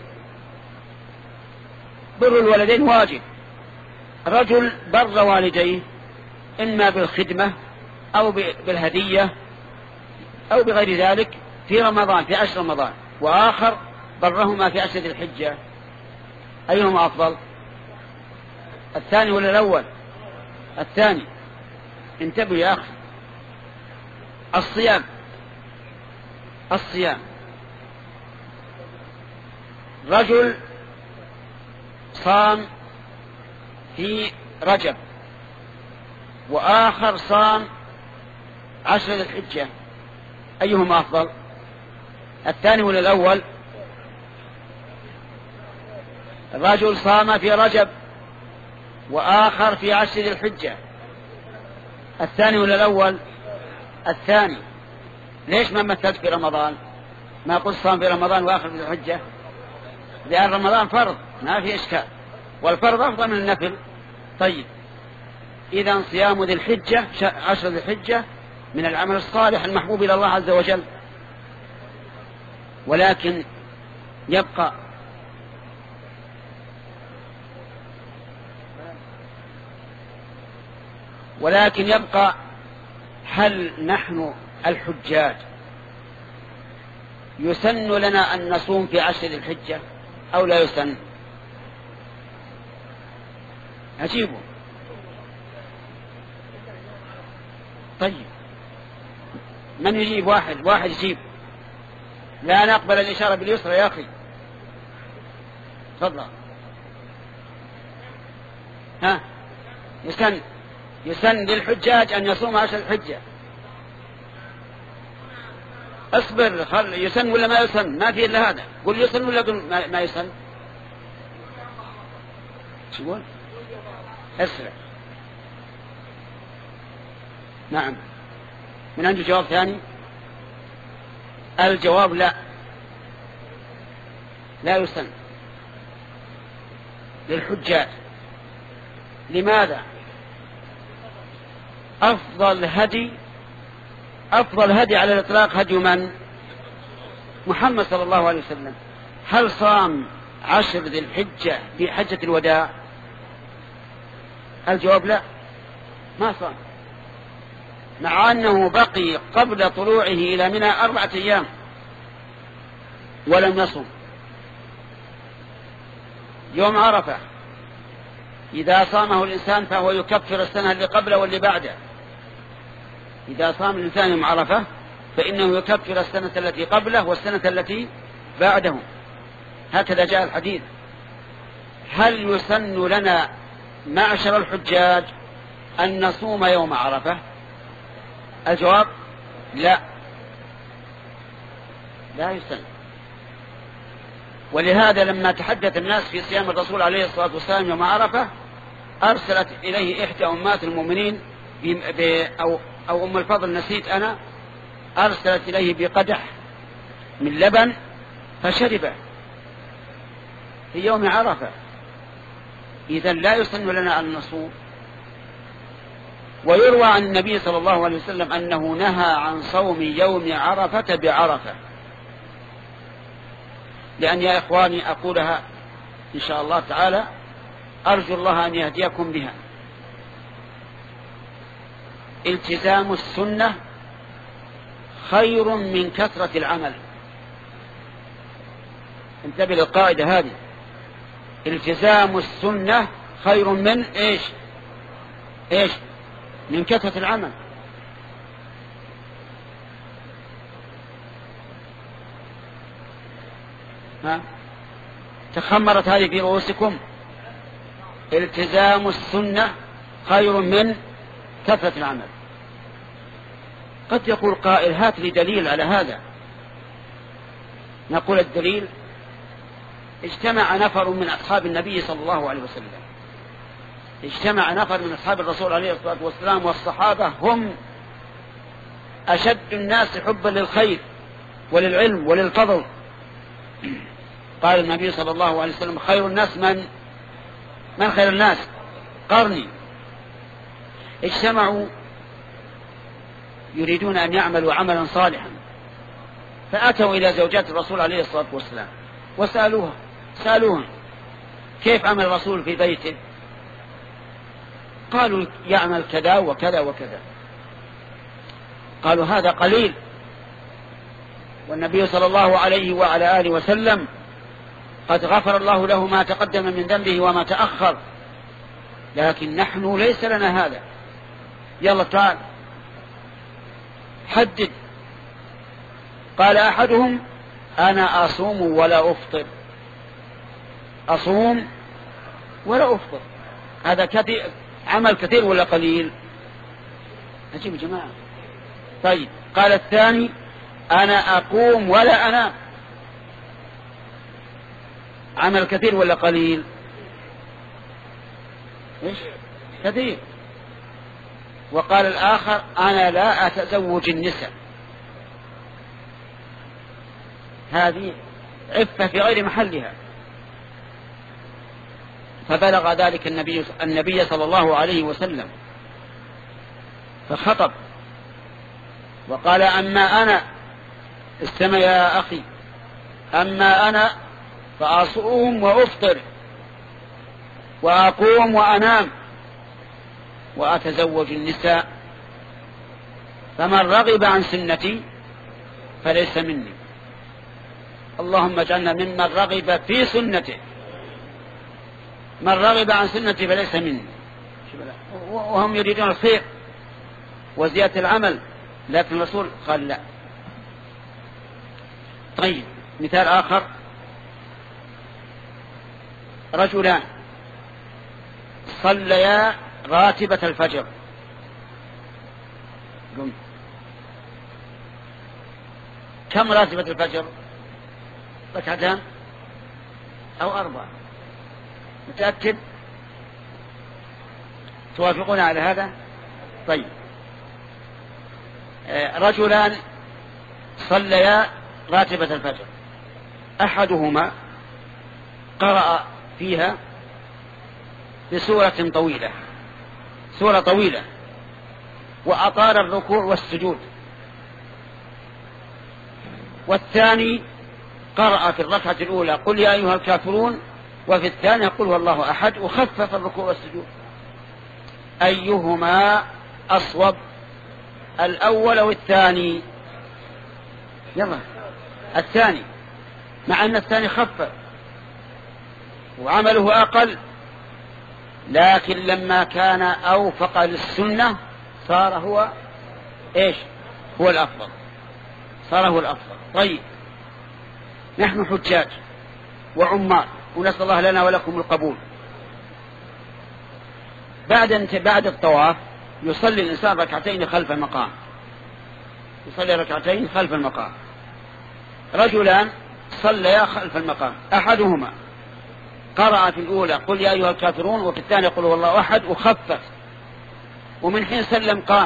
بر الوالدين واجب. رجل بر والديه إما بالخدمة أو بالهدية أو بغير ذلك في رمضان، في عشر رمضان، وآخر برهما في عشر ذي الحجة، أيهما أفضل؟ الثاني ولا الأول؟ الثاني. انتبه يا أخي. الصيام، الصيام رجل صام في رجب وآخر صام عشر ذي الحجة، أيهما أفضل؟ الثاني ولا الأول؟ الرجل صام في رجب وآخر في عشر ذي الحجة، الثاني ولا الأول؟ الثاني. ليش ما مثلت في رمضان؟ ما قلت صام في رمضان وآخر في ذي الحجة؟ لأن رمضان فرض ما في إشكال، والفرض أفضل من النفل. طيب، إذا صيام ذي الحجة عشر ذي الحجة من العمل الصالح المحبوب إلى الله عز وجل. ولكن يبقى ولكن يبقى هل نحن الحجاج يسن لنا أن نصوم في عشر ذي الحجة أو لا يسن؟ أجيبوا. طيب، من يجيب؟ واحد واحد يجيب. لا نقبل الإشارة باليسرى يا أخي. تفضل. ها، يسن يسن للحجاج أن يصوم عشر الحجة. اصبر، خل يسن ولا ما يسن؟ ما في إلا هذا. قل يسن ولا قل ما يسن؟ شو يقول؟ اسرع. نعم. من عنده جواب ثاني؟ الجواب لا، لا يسن للحجاج. لماذا؟ أفضل هدي أفضل هدي على الإطلاق هدي من؟ محمد صلى الله عليه وسلم. هل صام عشر ذي الحجة في حجة الوداع؟ الجواب لا، ما صام، مع أنه بقي قبل طلوعه إلى منى أربعة أيام ولم يصم. يوم عرفة إذا صامه الإنسان فهو يكفر السنة اللي قبله واللي بعده. إذا صام الإنسان يوم عرفة فإنه يكفر السنة التي قبله والسنة التي بعده. هكذا جاء الحديث. هل يسن لنا معشر الحجاج أن نصوم يوم عرفة؟ الجواب لا، لا يسن. ولهذا لما تحدث الناس في صيام الرسول عليه الصلاة والسلام يوم عرفة أرسلت إليه إحدى أمات المؤمنين أو, أو أم الفضل نسيت أنا، أرسلت إليه بقدح من لبن فشربه في يوم عرفة. إذن لا يسن لنا أن نصوم. ويروى عن النبي صلى الله عليه وسلم أنه نهى عن صوم يوم عرفة بعرفة. لأن يا إخواني أقولها إن شاء الله تعالى، أرجو الله أن يهديكم بها. التزام السنة خير من كثرة العمل. انتبه للقاعدة هذه. التزام السنة خير من إيش إيش من كثرة العمل. ها، تخمرت هذه في رؤوسكم. التزام السنة خير من كثرة العمل. قد يقول قائل هات لي دليل على هذا. نقول الدليل: اجتمع نفر من أصحاب النبي صلى الله عليه وسلم، اجتمع نفر من أصحاب الرسول عليه الصلاة والسلام، والصحابة هم أشد الناس حبا للخير وللعلم وللفضل. قال النبي صلى الله عليه وسلم: خير الناس من من خير الناس؟ قرني. اجتمعوا يريدون أن يعملوا عملا صالحا، فأتوا إلى زوجات الرسول عليه الصلاة والسلام وسألوها سألوهم كيف عمل الرسول في بيته؟ قالوا يعمل كذا وكذا وكذا. قالوا هذا قليل، والنبي صلى الله عليه وعلى آله وسلم قد غفر الله له ما تقدم من ذنبه وما تأخر، لكن نحن ليس لنا هذا. يلا تعال حدد. قال أحدهم أنا أصوم ولا أفطر، أصوم ولا أفطر. هذا كثير، عمل كثير ولا قليل؟ عجيب يا جماعة. طيب قال الثاني أنا أقوم ولا أنام، عمل كثير ولا قليل؟ إيش؟ كثير. وقال الآخر أنا لا أتزوج النساء. هذه عفة في غير محلها. فبلغ ذلك النبي, النبي صلى الله عليه وسلم فخطب وقال أما أنا، استمع يا أخي، أما أنا فأصوم وأفطر وأقوم وأنام وأتزوج النساء، فمن رغب عن سنتي فليس مني. اللهم اجعلنا ممن رغب في سنته، من رغب عن سنتي فليس مني. وهم يريدون الخير وزيادة العمل، لكن الرسول قال لا. طيب مثال آخر، رجلان صليا راتبة الفجر، كم راتبة الفجر؟ ركعتان أو أربعة؟ متأكد؟ توافقون على هذا؟ طيب رجلان صليا راتبة الفجر، أحدهما قرأ فيها بسورة طويلة، سورة طويلة، وأطال الركوع والسجود، والثاني قرأ في الركعة الأولى قل يا أيها الكافرون، وفي الثانية قل هو الله أحد، وخفف الركوع والسجود. أيهما أصوب، الأول أو الثاني؟ يلا الثاني، مع أن الثاني خفف وعمله أقل، لكن لما كان أوفق للسنة صار هو إيش؟ هو الأفضل، صار هو الأفضل. طيب نحن حجاج وعمار ونسأل الله لنا ولكم القبول. بعد بعد الطواف يصلي الإنسان ركعتين خلف المقام، يصلي ركعتين خلف المقام. رجلان صليا خلف المقام، أحدهما قرأ في الأولى قل يا أيها الكافرون، وفي الثانية قل هو الله أحد، وخفف، ومن حين سلم قام.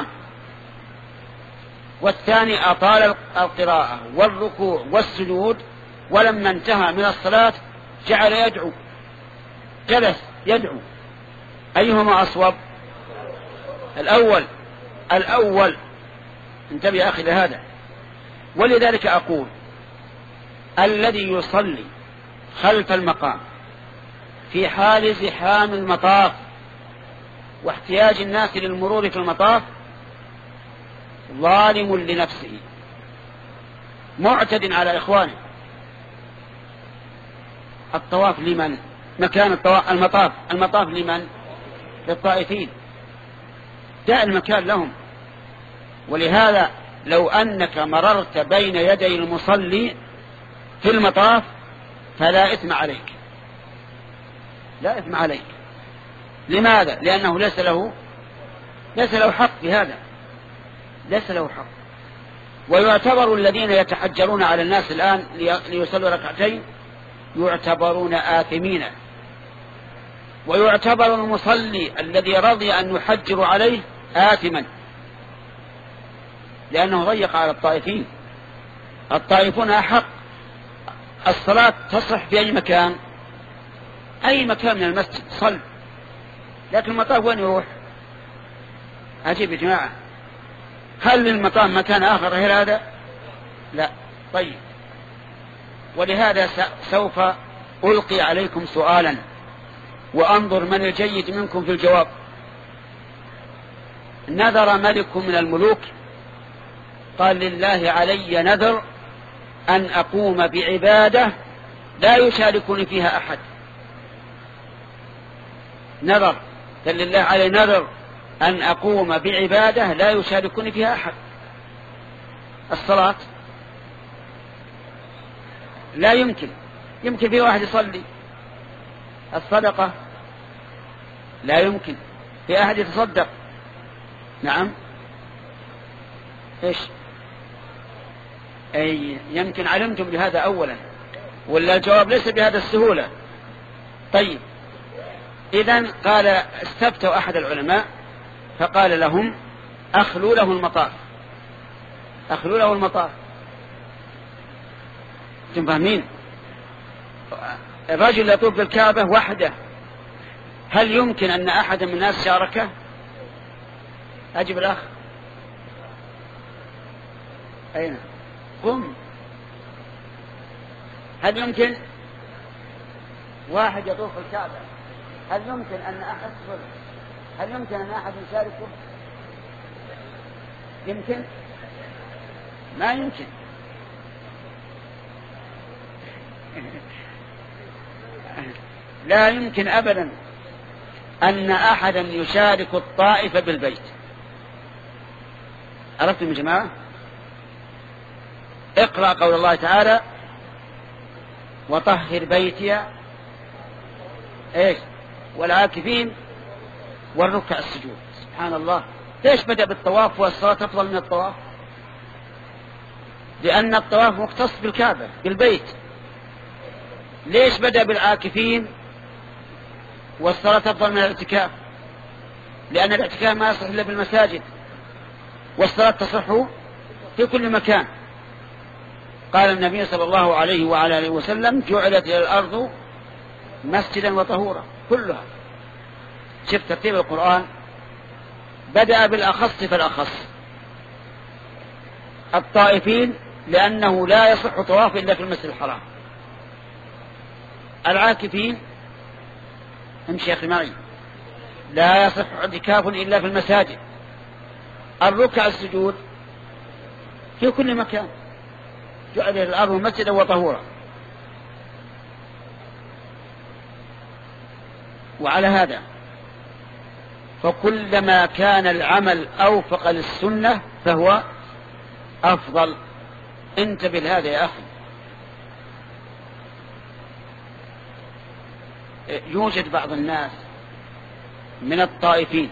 والثاني أطال القراءة والركوع والسجود، ولما انتهى من الصلاة جعل يدعو، جلس يدعو. أيهما أصوب؟ الأول، الأول. انتبه يا أخي لهذا. ولذلك أقول الذي يصلي خلف المقام في حال زحام المطاف واحتياج الناس للمرور في المطاف ظالم لنفسه، معتد على إخوانه. الطواف لمن؟ مكان الطواف المطاف، المطاف لمن؟ للطائفين، دع المكان لهم. ولهذا لو أنك مررت بين يدي المصلي في المطاف فلا إثم عليك، لا إثم عليك. لماذا؟ لأنه ليس له ليس له حق في هذا، ليس له حق. ويعتبر الذين يتحجرون على الناس الآن ليصلوا ركعتين يعتبرون آثمين، ويعتبر المصلي الذي رضي أن يحجر عليه آثما، لأنه ضيق على الطائفين. الطائفون أحق. الصلاة تصح في أي مكان، أي مكان من المسجد صل، لكن المطاف وين يروح؟ عجيب يا جماعة، هل للمطاف مكان آخر غير هذا؟ لا. طيب ولهذا سوف ألقي عليكم سؤالا وأنظر من الجيد منكم في الجواب. نذر ملك من الملوك قال لله علي نذر أن أقوم بعبادة لا يشاركني فيها أحد. نذر قال لله علي نذر أن أقوم بعبادة لا يشاركني فيها أحد. الصلاة لا يمكن، يمكن في واحد يصلي. الصدقة لا يمكن في أحد يتصدق. نعم إيش أي يمكن علمتم بهذا أولا، ولا الجواب ليس بهذا السهولة. طيب إذن قال استفتوا أحد العلماء فقال لهم أخلوا له المطاف، أخلوا له المطاف. انتم فاهمين؟ الرجل يطوف بالكعبة وحده، هل يمكن أن أحد من الناس شاركه؟ أجب الأخ. أين قم؟ هل يمكن واحد يطوف بالكعبة، هل يمكن أن أحد هل يمكن أن أحد يشاركه؟ يمكن؟ ما يمكن. لا يمكن أبدا أن أحدا يشارك الطائف بالبيت. عرفتم يا جماعة؟ اقرأ قول الله تعالى وطهر بيتي ايش والعاكفين والركع السجود. سبحان الله، ليش بدأ بالطواف والصلاة أفضل من الطواف؟ لأن الطواف مختص بالكعبة بالبيت. ليش بدأ بالعاكفين والصلاة أفضل من الاعتكاف؟ لأن الاعتكاف ما يصح إلا بالمساجد، والصلاة تصح في كل مكان. قال النبي صلى الله عليه وعلى آله وسلم جعلت إلى الأرض مسجدا وطهورا كلها. شوف ترتيب القرآن، بدأ بالأخص فالأخص. الطائفين لأنه لا يصح طواف إلا في المسجد الحرام. العاكفين امشي يا أخي معي، لا يصح اعتكاف إلا في المساجد. الركع السجود في كل مكان، جعل الأرض مسجدا وطهورا. وعلى هذا فكلما كان العمل أوفق للسنة فهو أفضل. انتبه لهذا يا أخي. يوجد بعض الناس من الطائفين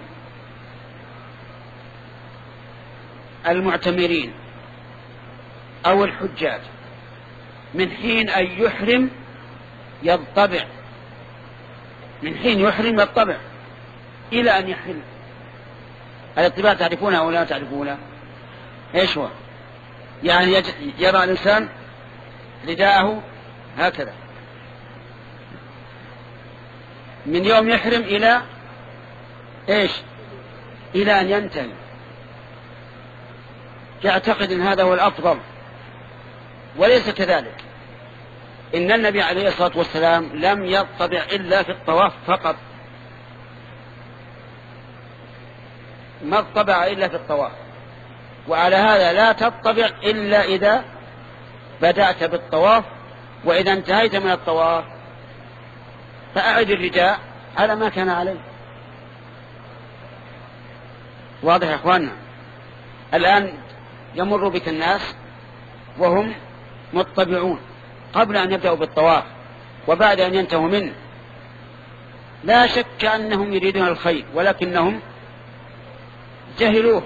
المعتمرين أو الحجاج من حين أن يحرم يضطبع، من حين يحرم يضطبع إلى أن يحرم. الاطباع تعرفونها أو لا تعرفونها؟ إيش هو؟ يعني يرى الإنسان رداءه هكذا من يوم يحرم إلى إيش؟ إلى أن ينتهي. يعتقد أن هذا هو الأفضل، وليس كذلك. إن النبي عليه الصلاة والسلام لم يطبع إلا في الطواف فقط، ما اطبع إلا في الطواف. وعلى هذا لا تطبع إلا إذا بدأت بالطواف، وإذا انتهيت من الطواف فأعد الرداء على ما كان عليه. واضح يا أخواننا؟ الآن يمر بك الناس وهم مطبعون قبل أن يبدأوا بالطواف وبعد أن ينتهوا منه. لا شك أنهم يريدون الخير ولكنهم جهلوه،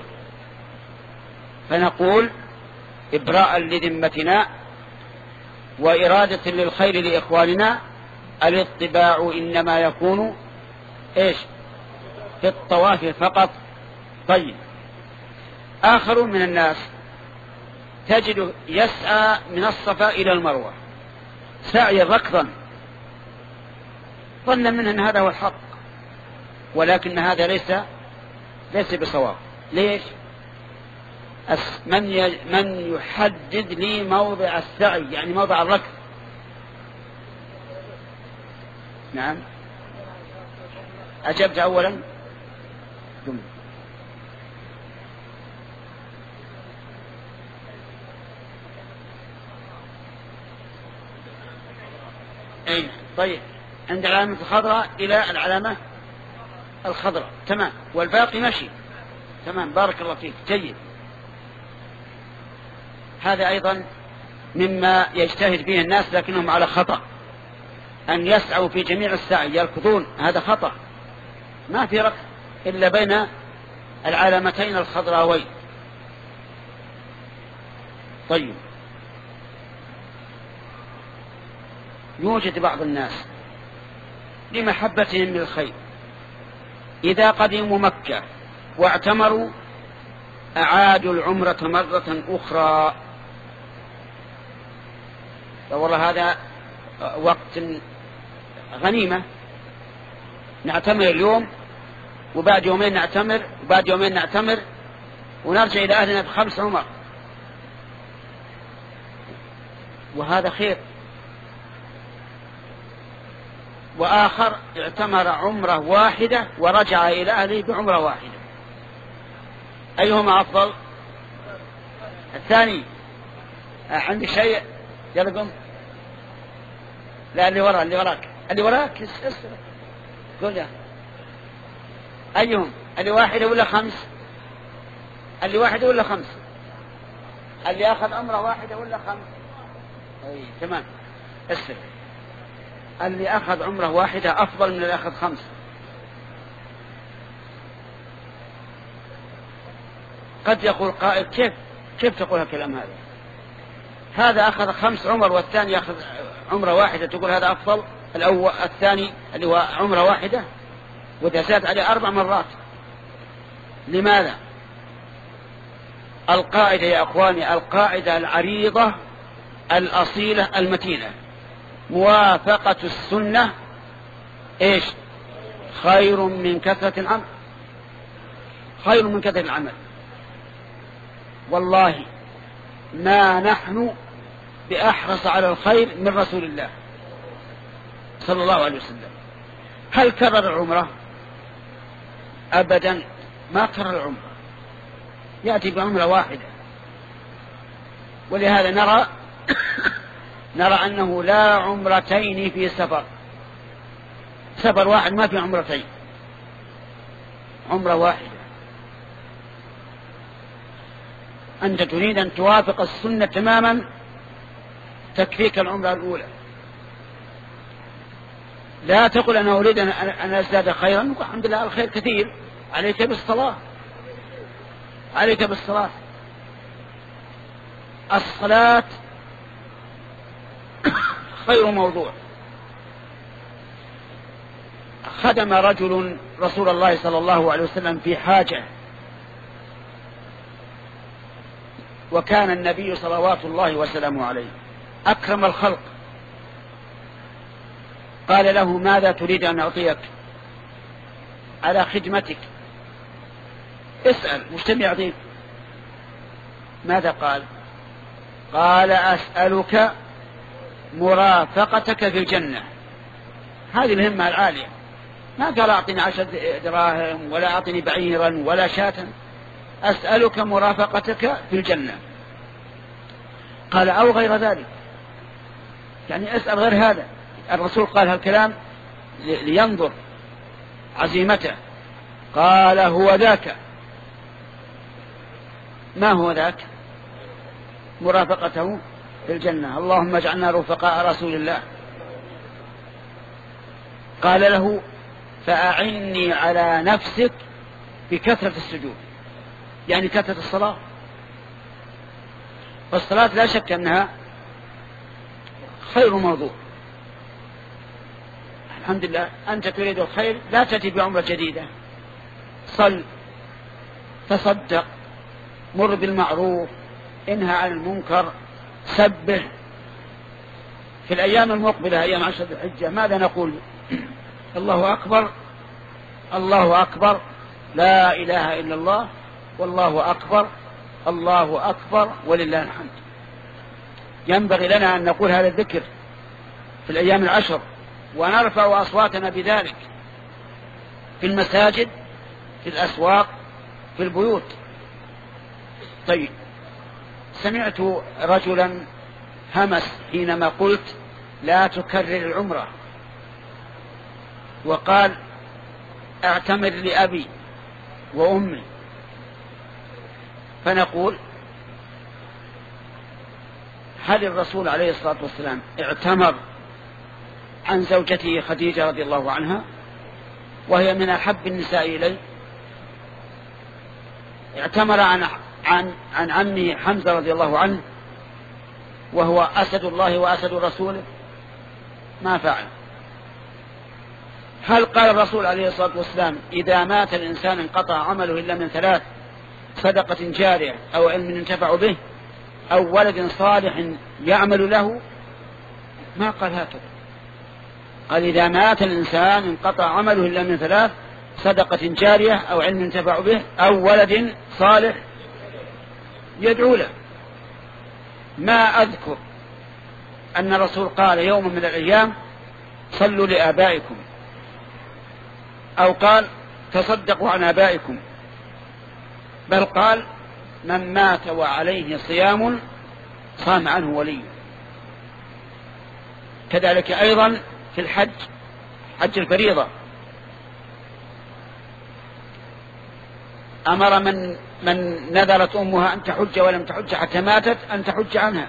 فنقول إبراء لذمتنا وإرادة للخير لإخواننا الاطباع إنما يكون إيش؟ في الطواف فقط. طيب، آخر من الناس تجد يسعى من الصفا إلى المروة سعيا ركضا، ظن منه أن هذا هو الحق، ولكن هذا ليس ليس بصواب. ليش؟ من من يحدد لي موضع السعي، يعني موضع الركض؟ نعم أجبت أولا ثم أي طيب عند العلامة الخضراء إلى العلامة الخضراء تمام، والباقي مشي تمام. بارك الله فيك جيد. هذا أيضا مما يجتهد فيه الناس لكنهم على خطأ، أن يسعوا في جميع السعي يركضون، هذا خطأ. ما في ركض إلا بين العلامتين الخضراوين. طيب يوجد بعض الناس لمحبتهم للخير إذا قدموا مكة واعتمروا أعادوا العمرة مرة أخرى. والله هذا وقت غنيمة، نعتمر اليوم وبعد يومين نعتمر وبعد يومين نعتمر ونرجع إلى أهلنا بخمس عمر، وهذا خير. وآخر اعتمر عمرة واحدة ورجع إلى أهله بعمرة واحدة، أيهما أفضل؟ الثاني. عندي شيء يلا قم. لا اللي وراء اللي وراك اللي وراك اسرع قول يا أيهم اللي واحدة ولا خمس؟ اللي واحدة ولا خمس؟ اللي أخذ عمرة واحدة ولا خمس؟ أي تمام اسرع. اللي أخذ عمرة واحدة أفضل من اللي أخذ خمس. قد يقول قائل كيف كيف تقول الكلام هذا؟ هذا أخذ خمس عمر والثاني أخذ عمرة واحدة، تقول هذا أفضل؟ الأول الثاني اللي هو عمرة واحدة وإذا زاد عليه أربع مرات. لماذا؟ القاعدة يا أخواني، القاعدة العريضة الأصيلة المتينة، موافقة السنة إيش؟ خير من كثرة العمل. خير من كثرة العمل. والله ما نحن بأحرص على الخير من رسول الله صلى الله عليه وسلم. هل كرر العمرة؟ أبدا ما كرر العمرة، يأتي بعمرة واحدة. ولهذا نرى نرى أنه لا عمرتين في سفر، سفر واحد ما في عمرتين، عمرة واحدة. أنت تريد أن توافق السنة تماما تكفيك العمرة الأولى. لا تقل أنا أريد أن أزداد خيرا، والحمد لله الخير كثير. عليك بالصلاة، عليك بالصلاة. الصلاة خير موضوع. خدم رجل رسول الله صلى الله عليه وسلم في حاجة، وكان النبي صلوات الله وسلامه عليه أكرم الخلق. قال له ماذا تريد أن أعطيك على خدمتك؟ اسأل مش تبي أعطيك. ماذا قال؟ قال أسألك مرافقتك في الجنة. هذه الهمة العالية. ما قال أعطني عشر دراهم ولا أعطني بعيرا ولا شاة، أسألك مرافقتك في الجنة. قال أو غير ذلك، يعني أسأل غير هذا. الرسول قال هالكلام لينظر عزيمته. قال هو ذاك. ما هو ذاك؟ مرافقته في الجنة. اللهم اجعلنا رفقاء رسول الله. قال له فأعني على نفسك بكثرة السجود، يعني كثرة الصلاة. والصلاة لا شك أنها خير موضوع. الحمد لله أنت تريد الخير، لا تأتي بعمرة جديدة. صل، تصدق، مر بالمعروف، انهى عن المنكر، سبح. في الأيام المقبلة أيام عشر ذي الحجة ماذا نقول؟ الله أكبر، الله أكبر، لا إله إلا الله، والله أكبر، الله أكبر، ولله الحمد. ينبغي لنا أن نقول هذا الذكر في الأيام العشر ونرفع أصواتنا بذلك في المساجد، في الأسواق، في البيوت. طيب، سمعت رجلا همس حينما قلت لا تكرر العمرة، وقال اعتمر لأبي وأمي. فنقول هل الرسول عليه الصلاة والسلام اعتمر عن زوجته خديجة رضي الله عنها وهي من أحب النساء إليه؟ اعتمر عن عن عن عمه حمزة رضي الله عنه وهو أسد الله وأسد رسوله؟ ما فعل. هل قال الرسول عليه الصلاة والسلام إذا مات الإنسان انقطع عمله إلا من ثلاث: صدقة جارية أو علم ينتفع به أو ولد صالح يعمل له؟ ما قال هكذا. قال إذا مات الإنسان انقطع عمله إلا من ثلاث: صدقة جارية أو علم ينتفع به أو ولد صالح يدعو له. ما أذكر أن الرسول قال يوم من الأيام صلوا لآبائكم أو قال تصدقوا عن آبائكم، بل قال من مات وعليه صيام صام عنه ولي. كذلك أيضا في الحج، حج الفريضة، أمر من من نذرت أمها أن تحج ولم تحج حتى ماتت أن تحج عنها.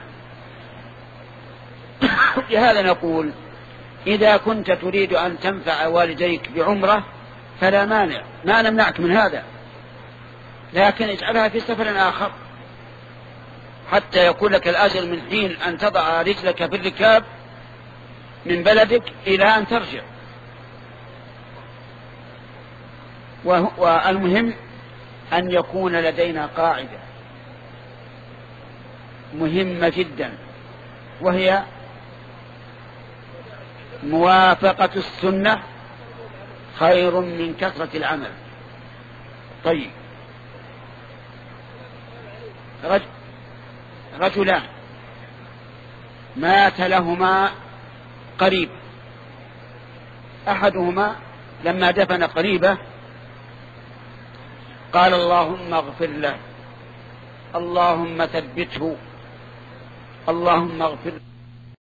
لهذا نقول إذا كنت تريد أن تنفع والديك بعمرة فلا مانع، ما نمنعك من هذا، لكن اجعلها في سفر آخر حتى يكون لك الأجل من حين أن تضع رجلك في الركاب من بلدك إلى أن ترجع. والمهم أن يكون لدينا قاعدة مهمة جدا، وهي موافقة السنة خير من كثرة العمل. طيب، رجل رجلان مات لهما قريب، أحدهما لما دفن قريبه قال اللهم اغفر له، اللهم ثبته، اللهم اغفر له.